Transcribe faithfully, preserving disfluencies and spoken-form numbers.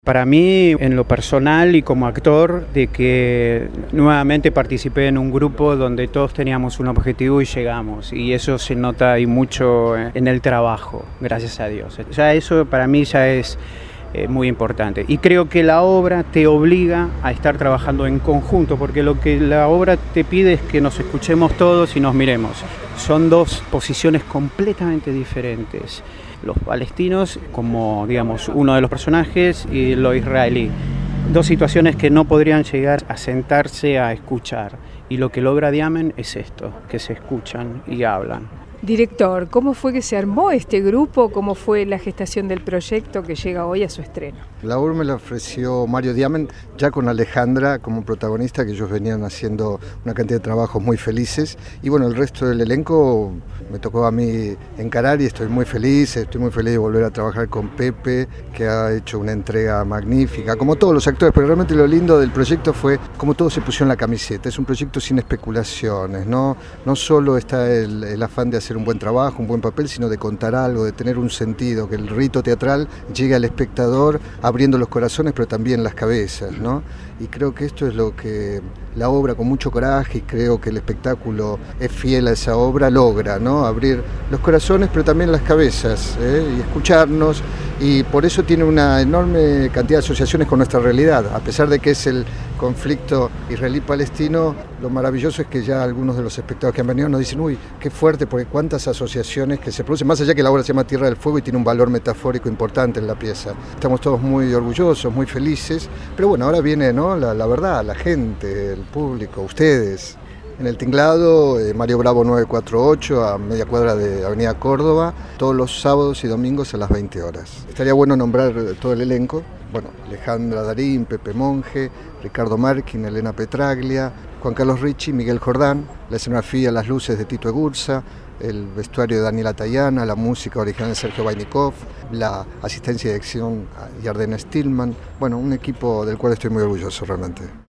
Para mí, en lo personal y como actor, de que nuevamente participé en un grupo donde todos teníamos un objetivo y llegamos, y eso se nota y mucho en el trabajo, gracias a Dios. Ya eso para mí ya es eh, muy importante, y creo que la obra te obliga a estar trabajando en conjunto, porque lo que la obra te pide es que nos escuchemos todos y nos miremos. Son dos posiciones completamente diferentes. Los palestinos como, digamos, uno de los personajes, y lo israelí. Dos situaciones que no podrían llegar a sentarse a escuchar. Y lo que logra Diamen es esto, que se escuchan y hablan. Director, ¿cómo fue que se armó este grupo? ¿Cómo fue la gestación del proyecto que llega hoy a su estreno? La obra me la ofreció Mario Diamen, ya con Alejandra como protagonista, que ellos venían haciendo una cantidad de trabajos muy felices. Y bueno, el resto del elenco me tocó a mí encarar y estoy muy feliz. Estoy muy feliz de volver a trabajar con Pepe, que ha hecho una entrega magnífica, como todos los actores. Pero realmente lo lindo del proyecto fue cómo todo se puso en la camiseta. Es un proyecto sin especulaciones, ¿no? No solo está el, el afán de hacer un buen trabajo, un buen papel, sino de contar algo, de tener un sentido, que el rito teatral llegue al espectador abriendo los corazones, pero también las cabezas, ¿no? Y creo que esto es lo que la obra, con mucho coraje, y creo que el espectáculo es fiel a esa obra, logra, ¿no? Abrir los corazones, pero también las cabezas, ¿eh? Y escucharnos, y por eso tiene una enorme cantidad de asociaciones con nuestra realidad. A pesar de que es el conflicto israelí-palestino, lo maravilloso es que ya algunos de los espectadores que han venido nos dicen, uy, qué fuerte, porque cuántas asociaciones que se producen, más allá que la obra se llama Tierra del Fuego y tiene un valor metafórico importante en la pieza. Estamos todos muy orgullosos, muy felices, pero bueno, ahora viene, ¿no?, la, la verdad, la gente, el público, ustedes. En el Tinglado, eh, Mario Bravo nueve cuatro ocho, a media cuadra de Avenida Córdoba, todos los sábados y domingos a las veinte horas. Estaría bueno nombrar todo el elenco. Bueno, Alejandra Darín, Pepe Monge, Ricardo Marquín, Elena Petraglia, Juan Carlos Ricci, Miguel Jordán, la escenografía, las luces de Tito Egurza, el vestuario de Daniela Tayana, la música original de Sergio Vainikov, la asistencia de dirección Yardena Stillman. Bueno, un equipo del cual estoy muy orgulloso realmente.